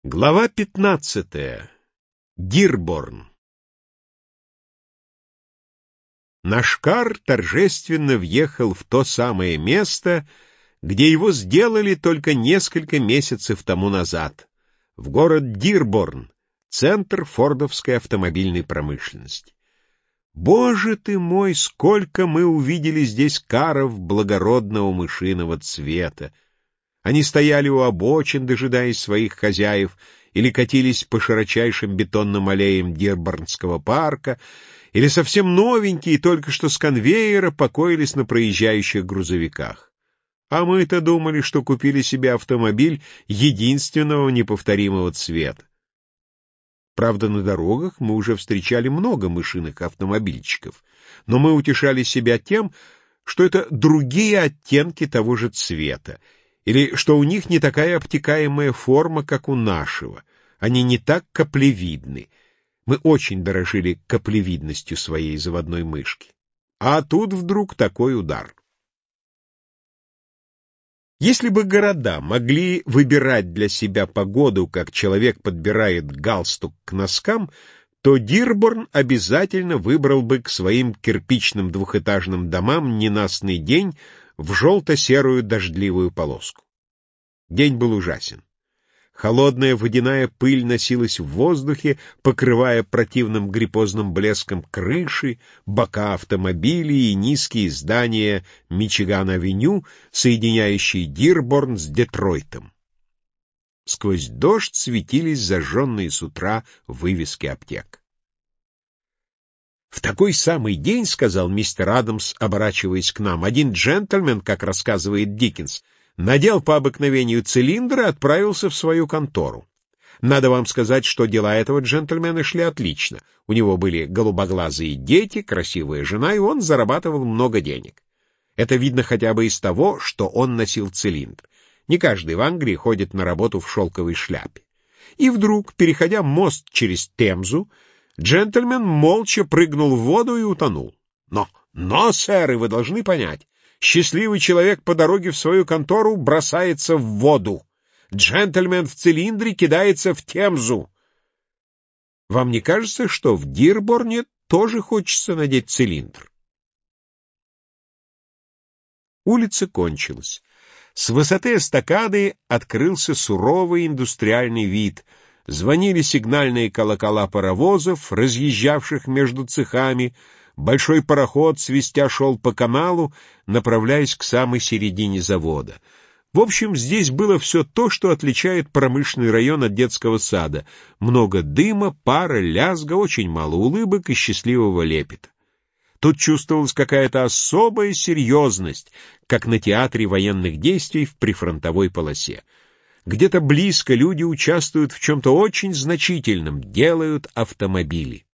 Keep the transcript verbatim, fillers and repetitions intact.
Глава пятнадцатая. Дирборн. Наш кар торжественно въехал в то самое место, где его сделали только несколько месяцев тому назад, в город Дирборн, центр фордовской автомобильной промышленности. Боже ты мой, сколько мы увидели здесь каров благородного мышиного цвета! Они стояли у обочин, дожидаясь своих хозяев, или катились по широчайшим бетонным аллеям Дирборнского парка, или совсем новенькие, только что с конвейера, покоились на проезжающих грузовиках. А мы-то думали, что купили себе автомобиль единственного неповторимого цвета. Правда, на дорогах мы уже встречали много мышиных автомобильчиков, но мы утешали себя тем, что это другие оттенки того же цвета, или что у них не такая обтекаемая форма, как у нашего. Они не так каплевидны. Мы очень дорожили каплевидностью своей заводной мышки. А тут вдруг такой удар. Если бы города могли выбирать для себя погоду, как человек подбирает галстук к носкам, то Дирборн обязательно выбрал бы к своим кирпичным двухэтажным домам ненастный день в желто-серую дождливую полоску. День был ужасен. Холодная водяная пыль носилась в воздухе, покрывая противным гриппозным блеском крыши, бока автомобилей и низкие здания Мичиган-авеню, соединяющие Дирборн с Детройтом. Сквозь дождь светились зажженные с утра вывески аптек. «В такой самый день, — сказал мистер Адамс, оборачиваясь к нам, — один джентльмен, как рассказывает Диккенс, надел по обыкновению цилиндр и отправился в свою контору. Надо вам сказать, что дела этого джентльмена шли отлично. У него были голубоглазые дети, красивая жена, и он зарабатывал много денег. Это видно хотя бы из того, что он носил цилиндр. Не каждый в Англии ходит на работу в шелковой шляпе. И вдруг, переходя мост через Темзу, джентльмен молча прыгнул в воду и утонул. Но, но, сэр, вы должны понять, счастливый человек по дороге в свою контору бросается в воду. Джентльмен в цилиндре кидается в Темзу. Вам не кажется, что в Дирборне тоже хочется надеть цилиндр? Улица кончилась. С высоты эстакады открылся суровый индустриальный вид. Звонили сигнальные колокола паровозов, разъезжавших между цехами. Большой пароход, свистя, шел по каналу, направляясь к самой середине завода. В общем, здесь было все то, что отличает промышленный район от детского сада. Много дыма, пара, лязга, очень мало улыбок и счастливого лепета. Тут чувствовалась какая-то особая серьезность, как на театре военных действий в прифронтовой полосе. Где-то близко люди участвуют в чем-то очень значительном, делают автомобили.